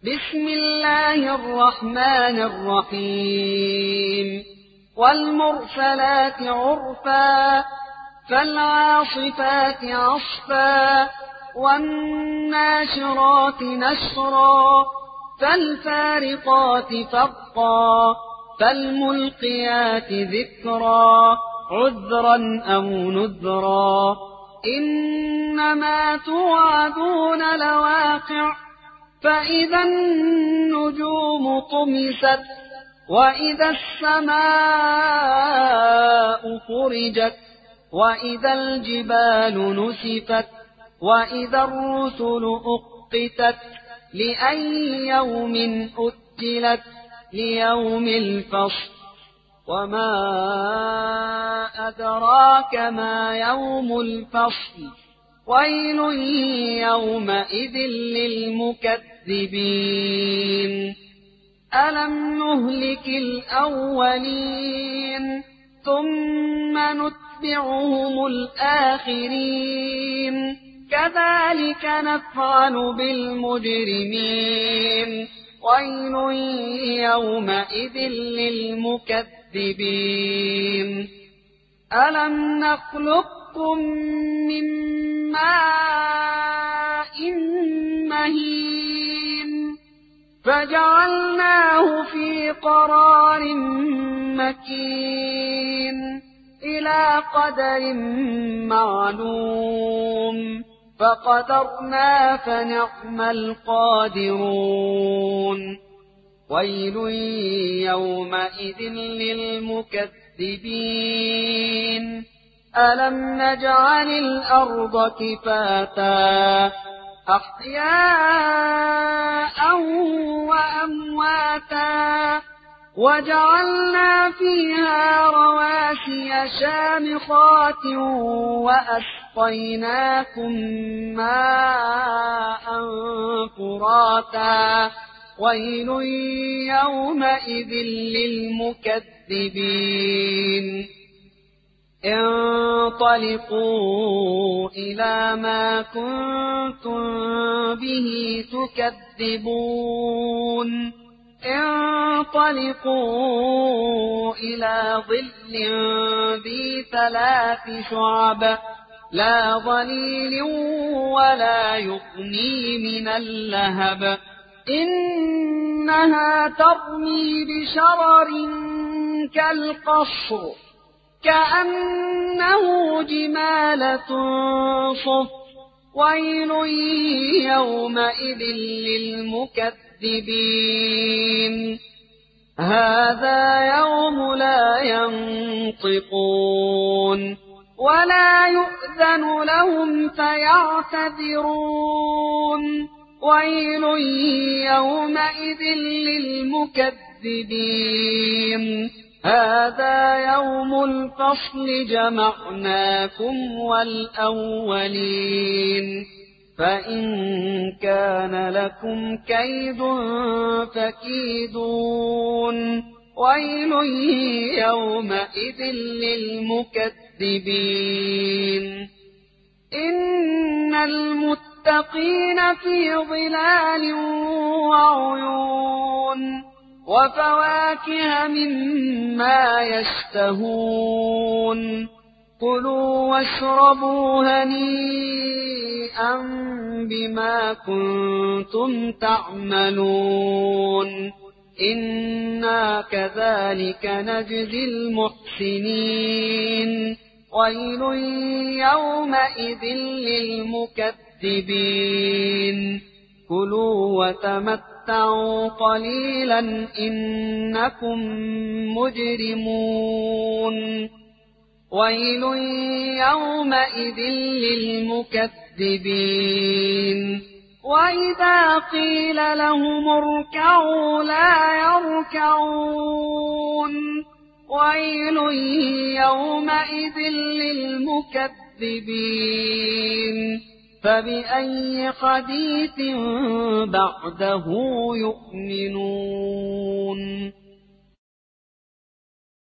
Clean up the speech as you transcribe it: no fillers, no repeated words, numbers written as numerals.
بسم الله الرحمن الرحيم والمرسلات عرفا فالعاصفات عصفا والناشرات نشرا فالفارقات فرقا فالملقيات ذكرا عذرا أو نذرا إنما توعدون لواقع فإذا النجوم طمست وإذا السماء فرجت وإذا الجبال نسفت وإذا الرسل أقتت لأي يوم أجلت ليوم الفصل وما أدراك ما يوم الفصل ويل يومئذ للمكذبين ألم نهلك الأولين ثم نتبعهم الآخرين كذلك نفعل بالمجرمين ويل يومئذ للمكذبين ألم نخلقكم من ماء مهين فجعلناه في قرار مكين إلى قدر معلوم فقدرنا فنعم القادرون ويل يومئذ للمكذبين ألم نجعل الأرض كفاتا أحياء وأمواتا وجعلنا فيها رواسي شامخات وأسقيناكم ماء فراتا ويل يومئذ للمكذبين انطلقوا إلى ما كنتم به تكذبون انطلقوا إلى ظل ذي 3 شعب لا ظليل ولا يغني من اللهب إنها ترمي بشرر كالقصر كأنه جمالة صفر ويل يومئذ للمكذبين هذا يوم لا ينطقون ولا يؤذن لهم فيعتذرون ويل يومئذ للمكذبين هذا يوم الفصل جمعناكم والأولين فإن كان لكم كيد فكيدون ويل يومئذ للمكذبين إن المتقين في ظلال وعيون وفواكه مما يشتهون كلوا واشربوا هنيئا بما كنتم تعملون إنا كذلك نجزي المحسنين ويل يومئذ للمكذبين كلوا وتمتعوا قليلا إنكم مجرمون ويل يومئذ للمكذبين وإذا قيل لهم اركعوا لا يركعون ويل يومئذ للمكذبين فبأي حديث بعده يؤمنون